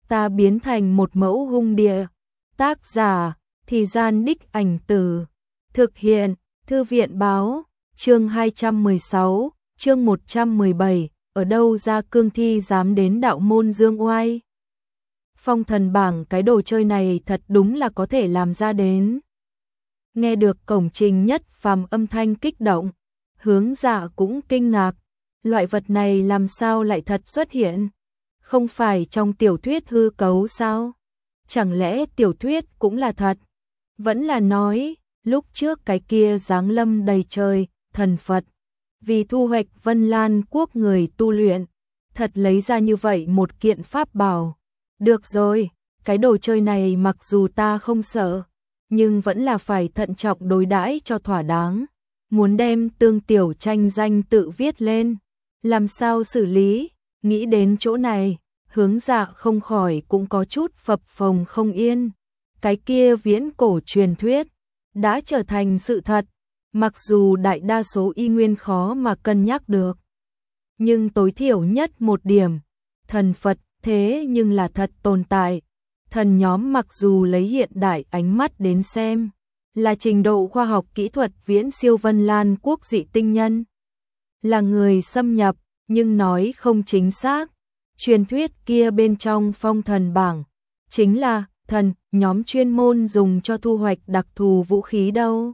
ta biến thành một mẫu hung địa. Tác giả, Thì Gian Đích Ảnh Từ. Thực hiện, Thư viện báo, chương 216, chương 117, ở đâu ra cương thi dám đến đạo môn dương oai. Phong thần bảng, cái đồ chơi này thật đúng là có thể làm ra đến. Nghe được Cổng Trình Nhất Phàm âm thanh kích động, Hướng Dạ cũng kinh ngạc, loại vật này làm sao lại thật xuất hiện? Không phải trong tiểu thuyết hư cấu sao? Chẳng lẽ tiểu thuyết cũng là thật? Vẫn là nói, lúc trước cái kia giáng lâm đầy trời, thần Phật, vì thu hoạch Vân Lan quốc người tu luyện, thật lấy ra như vậy một kiện pháp bảo. Được rồi, cái đồ chơi này mặc dù ta không sợ, nhưng vẫn là phải thận trọng đối đãi cho thỏa đáng. Muốn đem Tương Tiểu Tranh danh tự viết lên, làm sao xử lý? Nghĩ đến chỗ này, Hướng Dạ không khỏi cũng có chút phập phồng không yên. Cái kia viễn cổ truyền thuyết đã trở thành sự thật, mặc dù đại đa số y nguyên khó mà cân nhắc được, nhưng tối thiểu nhất một điểm, thần Phật thế nhưng là thật tồn tại. Thần nhóm mặc dù lấy hiện đại ánh mắt đến xem, là trình độ khoa học kỹ thuật viễn siêu Vân Lan quốc dị tinh nhân, là người xâm nhập, nhưng nói không chính xác. Truyền thuyết kia bên trong phong thần bảng chính là thần nhóm chuyên môn dùng cho thu hoạch đặc thù vũ khí đâu.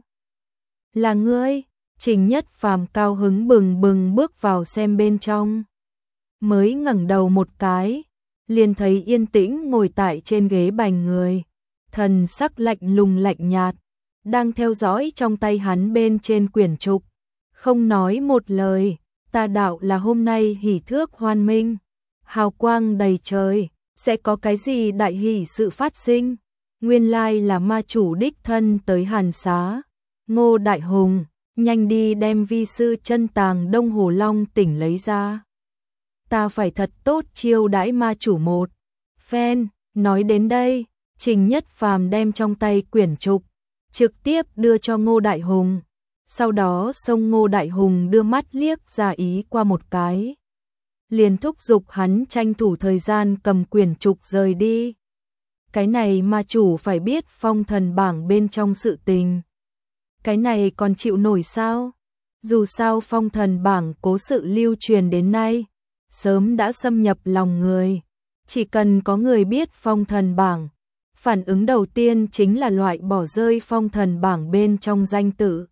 Là ngươi? Trình Nhất Phàm cao hứng bừng bừng bước vào xem bên trong. Mới ngẩng đầu một cái, liền thấy yên tĩnh ngồi tại trên ghế bành người, thần sắc lạnh lùng lạnh nhạt, đang theo dõi trong tay hắn bên trên quyển trục, không nói một lời. Ta đạo là hôm nay hỷ thước hoan minh, hào quang đầy trời, sẽ có cái gì đại hỷ sự phát sinh? Nguyên lai là ma chủ đích thân tới Hàn Xá. Ngô Đại Hùng, nhanh đi đem vi sư chân tàng Đông Hồ Long tỉnh lấy ra. Ta phải thật tốt chiêu đãi ma chủ một phen. Nói đến đây, Trình Nhất Phàm đem trong tay quyển trục trực tiếp đưa cho Ngô Đại Hùng. Sau đó xông Ngô Đại Hùng đưa mắt liếc ra ý qua một cái, liền thúc giục hắn tranh thủ thời gian cầm quyển trục rời đi. Cái này ma chủ phải biết phong thần bảng bên trong sự tình. Cái này còn chịu nổi sao? Dù sao phong thần bảng cố sự lưu truyền đến nay, sớm đã xâm nhập lòng người. Chỉ cần có người biết phong thần bảng, phản ứng đầu tiên chính là loại bỏ rơi phong thần bảng bên trong danh tự.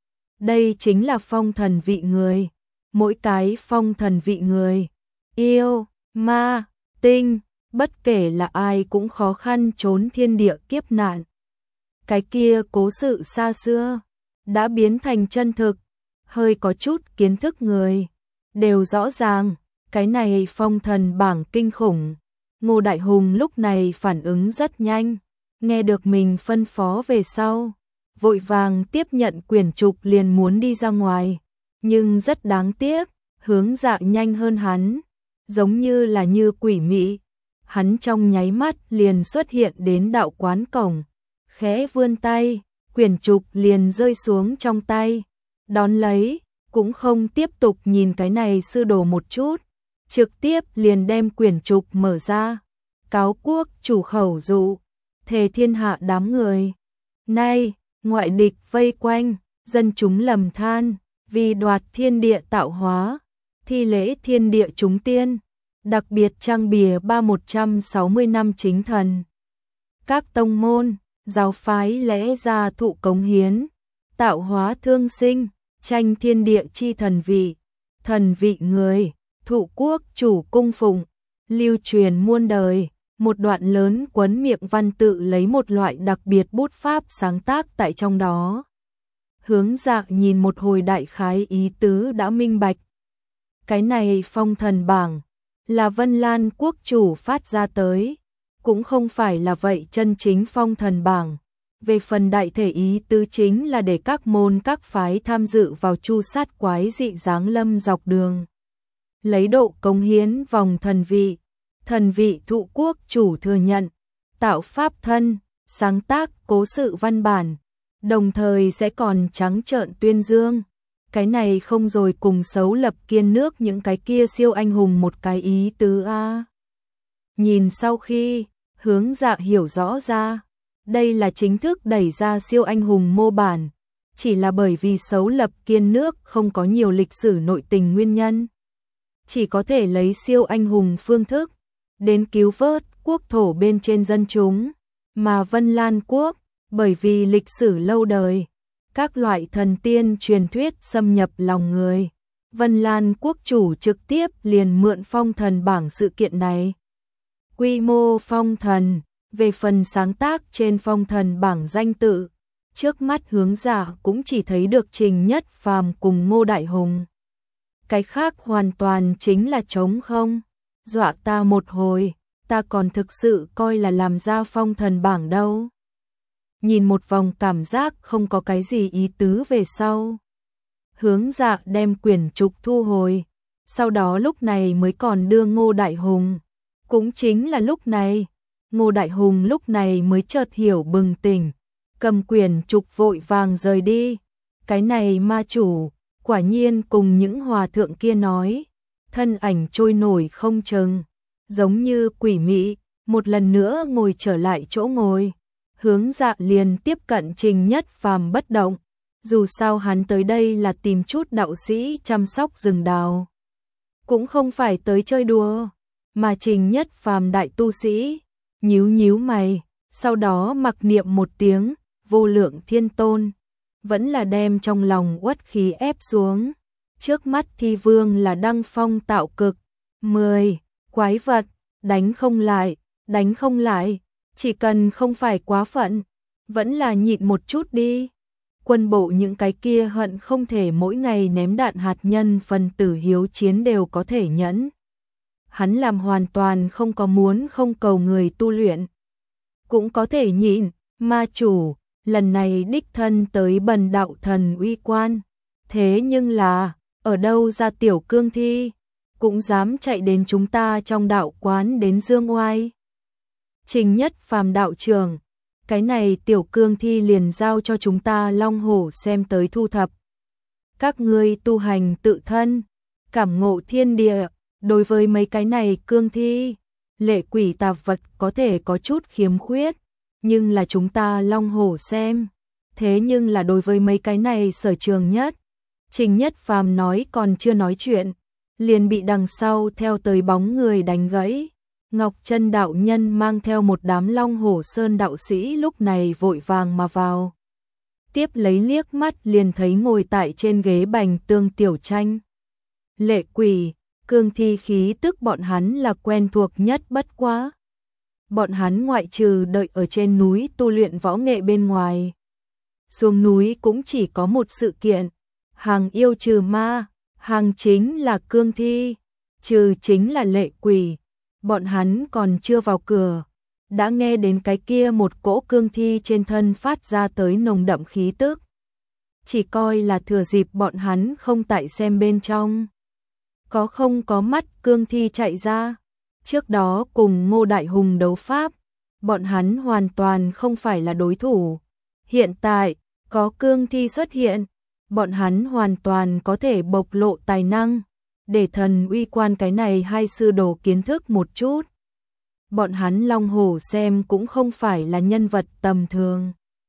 Đây chính là phong thần vị người. Mỗi cái phong thần vị người, yêu, ma, tinh, bất kể là ai cũng khó khăn trốn thiên địa kiếp nạn. Cái kia cố sự xa xưa đã biến thành chân thực, hơi có chút kiến thức người đều rõ ràng, cái này phong thần bảng kinh khủng. Ngô Đại Hùng lúc này phản ứng rất nhanh, nghe được mình phân phó về sau, vội vàng tiếp nhận quyển trục liền muốn đi ra ngoài, nhưng rất đáng tiếc, Hướng Dạ nhanh hơn hắn, giống như là như quỷ mị, hắn trong nháy mắt liền xuất hiện đến đạo quán cổng, khẽ vươn tay, quyển trục liền rơi xuống trong tay, đón lấy, cũng không tiếp tục nhìn cái này sư đồ một chút, trực tiếp liền đem quyển trục mở ra, cáo quốc chủ khẩu dụ, thề thiên hạ đám người. Nay, ngoại địch vây quanh, dân chúng lầm than, vì đoạt thiên địa tạo hóa, thi lễ thiên địa chúng tiên, đặc biệt trang bìa 160 năm chính thần. Các tông môn, giáo phái lẽ ra thụ cống hiến, tạo hóa thương sinh, tranh thiên địa chi thần vị người, thụ quốc chủ cung phụng, lưu truyền muôn đời. Một đoạn lớn quấn miệng văn tự lấy một loại đặc biệt bút pháp sáng tác tại trong đó. Hướng Dạ nhìn một hồi đại khái ý tứ đã minh bạch. Cái này phong thần bảng là Vân Lan quốc chủ phát ra tới, cũng không phải là vậy chân chính phong thần bảng. Về phần đại thể ý tứ chính là để các môn các phái tham dự vào chu sát quái dị giáng lâm dọc đường, lấy độ cống hiến vòng thần vị thụ quốc chủ thừa nhận, tạo pháp thân, sáng tác cố sự văn bản, đồng thời sẽ còn trắng trợn tuyên dương. Cái này không rồi cùng xấu lập kiên nước những cái kia siêu anh hùng một cái ý tứ a. Nhìn sau khi Hướng Dạ hiểu rõ ra, đây là chính thức đẩy ra siêu anh hùng mô bản, chỉ là bởi vì Xấu Lập Kiên nước không có nhiều lịch sử nội tình nguyên nhân. Chỉ có thể lấy siêu anh hùng phương thức, đến cứu vớt quốc thổ bên trên dân chúng, mà Vân Lan Quốc, bởi vì lịch sử lâu đời, các loại thần tiên truyền thuyết xâm nhập lòng người. Vân Lan Quốc chủ trực tiếp liền mượn phong thần bảng sự kiện này. Quy mô phong thần, về phần sáng tác trên phong thần bảng danh tự, trước mắt Hướng Dạ cũng chỉ thấy được Trình Nhất Phàm cùng Ngô Đại Hùng. Cái khác hoàn toàn chính là trống không. Dọa ta một hồi, ta còn thực sự coi là làm ra phong thần bảng đâu. Nhìn một vòng cảm giác không có cái gì ý tứ về sau. Hướng Dạ đem quyển trục thu hồi, sau đó lúc này mới còn đưa Ngô Đại Hùng. Cũng chính là lúc này, Ngô Đại Hùng lúc này mới chợt hiểu bừng tỉnh, cầm quyển trục vội vàng rời đi. Cái này ma chủ, quả nhiên cùng những hòa thượng kia nói, thân ảnh trôi nổi không chừng, giống như quỷ mị, một lần nữa ngồi trở lại chỗ ngồi. Hướng Dạ liền tiếp cận Trình Nhất Phàm bất động, dù sao hắn tới đây là tìm chút đạo sĩ chăm sóc rừng đào, cũng không phải tới chơi đùa, mà Trình Nhất Phàm đại tu sĩ, nhíu nhíu mày, sau đó mặc niệm một tiếng, Vô Lượng Thiên Tôn, vẫn là đem trong lòng uất khí ép xuống. Trước mắt Thi Vương là đăng phong tạo cực, 10 quái vật, đánh không lại, chỉ cần không phải quá phận, vẫn là nhịn một chút đi. Quân bộ những cái kia hận không thể mỗi ngày ném đạn hạt nhân phần tử hiếu chiến đều có thể nhẫn. Hắn làm hoàn toàn không có muốn không cầu người tu luyện, cũng có thể nhịn. Ma chủ, lần này đích thân tới bần đạo thần uy quan, thế nhưng là, ở đâu ra tiểu cương thi, cũng dám chạy đến chúng ta trong đạo quán đến dương oai. Trình Nhất Phàm đạo trưởng, cái này tiểu cương thi liền giao cho chúng ta Long Hổ xem tới thu thập. Các ngươi tu hành tự thân, cảm ngộ thiên địa, đối với mấy cái này cương thi, lệ quỷ tạp vật có thể có chút khiếm khuyết, nhưng là chúng ta Long Hổ xem, thế nhưng là đối với mấy cái này sở trường nhất. Trình Nhất Phàm nói còn chưa nói chuyện, liền bị đằng sau theo tới bóng người đánh gãy. Ngọc Chân đạo nhân mang theo một đám Long Hổ Sơn đạo sĩ lúc này vội vàng mà vào. Tiếp lấy liếc mắt liền thấy ngồi tại trên ghế bành tương Tiểu Tranh. Lệ quỷ, cương thi khí tức bọn hắn là quen thuộc nhất bất quá. Bọn hắn ngoại trừ đợi ở trên núi tu luyện võ nghệ bên ngoài, xuống núi cũng chỉ có một sự kiện, hàng yêu trừ ma, hàng chính là cương thi, trừ chính là lệ quỷ. Bọn hắn còn chưa vào cửa, đã nghe đến cái kia một cỗ cương thi trên thân phát ra tới nồng đậm khí tức. Chỉ coi là thừa dịp bọn hắn không tại xem bên trong. Có không có mắt cương thi chạy ra. Trước đó cùng Ngô Đại Hùng đấu pháp, bọn hắn hoàn toàn không phải là đối thủ. Hiện tại, có cương thi xuất hiện, bọn hắn hoàn toàn có thể bộc lộ tài năng, để thần uy quan cái này hai sư đồ kiến thức một chút. Bọn hắn Long Hổ xem cũng không phải là nhân vật tầm thường.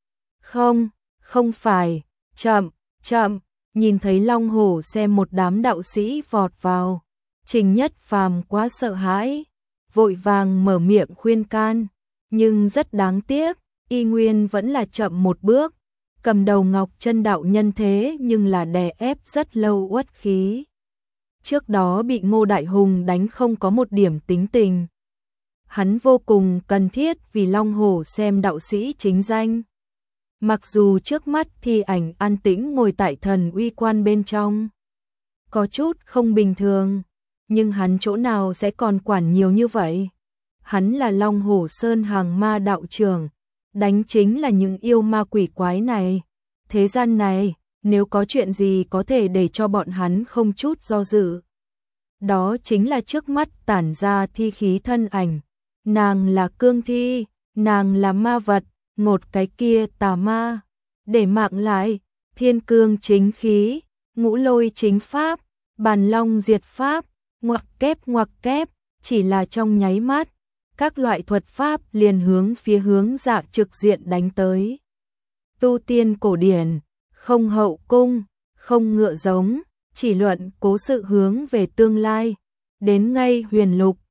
Không phải, chậm, nhìn thấy Long Hổ xem một đám đạo sĩ vọt vào. Trình Nhất Phàm quá sợ hãi, vội vàng mở miệng khuyên can, nhưng rất đáng tiếc, y nguyên vẫn là chậm một bước. Cầm đầu Ngọc Chân đạo nhân thế nhưng là đè ép rất lâu uất khí. Trước đó bị Ngô Đại Hùng đánh không có một điểm tính tình. Hắn vô cùng cần thiết vì Long Hổ xem đạo sĩ chính danh. Mặc dù trước mắt Thi Ảnh an tĩnh ngồi tại thần uy quan bên trong, có chút không bình thường, nhưng hắn chỗ nào sẽ còn quản nhiều như vậy. Hắn là Long Hổ Sơn hàng ma đạo trưởng, đánh chính là những yêu ma quỷ quái này. Thế gian này, nếu có chuyện gì có thể để cho bọn hắn không chút do dự, đó chính là trước mắt tản ra thi khí thân ảnh. Nàng là cương thi, nàng là ma vật, một cái kia tà ma. Để mạng lại, thiên cương chính khí, ngũ lôi chính pháp, bàn long diệt pháp, ngoặc kép, chỉ là trong nháy mắt, các loại thuật pháp liền hướng Dạ trực diện đánh tới. Tu tiên cổ điển, không hậu cung, không ngựa giống, chỉ luận cố sự hướng về tương lai, đến ngay huyền lục,